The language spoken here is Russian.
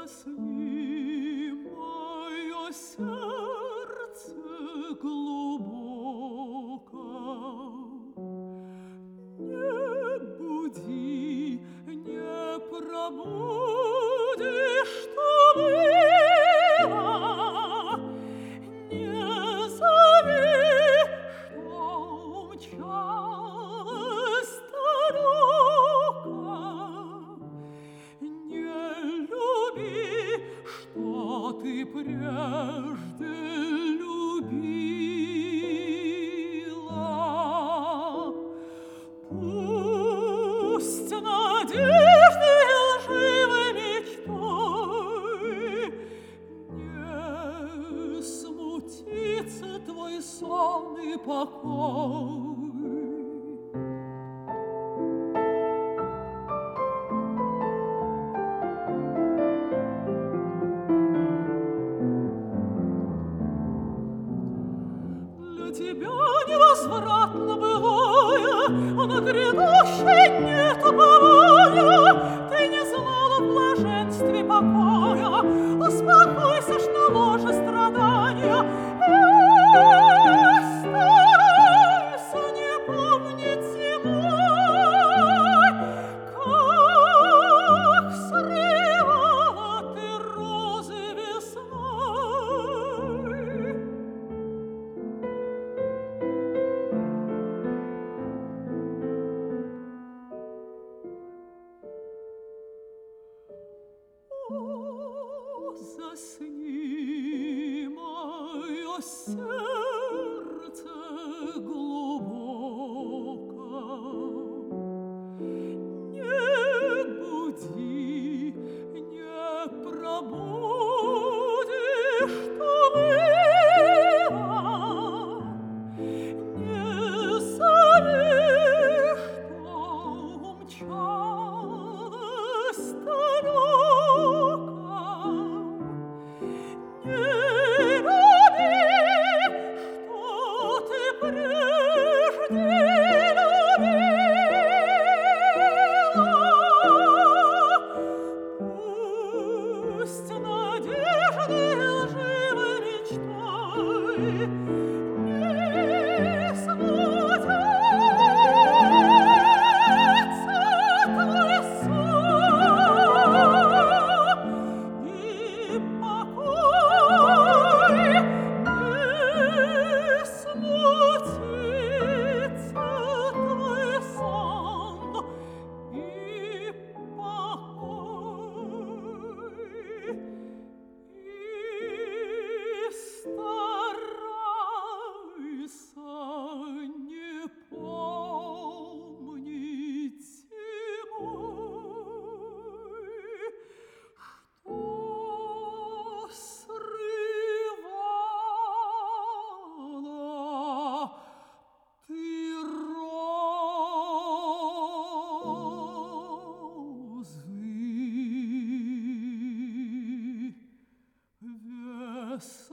Засни, мое сердце глубоко, не буди, не пробудишь, что было, не зови, что умчалось далеко, не люби, что ты прежде любила. Пусть надежды лживой мечтой не смутится твой сонный покой. Для тебя невозвратно былое, на грядущее нет упования. Ты не знала в блаженстве покоя, успокойся ж на ложе страдания. Старайся не помнить зимой, как срывала ты розы весной. Засни, мое сердце глубоко, не буди, не пробудишь, что было, не зови, что умчалось далеко. Не люби, что ты прежде любила. Пусть надежды лживой мечтой не смутится твой сон и покой, не смутится твой сон и покой. И старайся не помнить зимой, что срывала ты розы весной.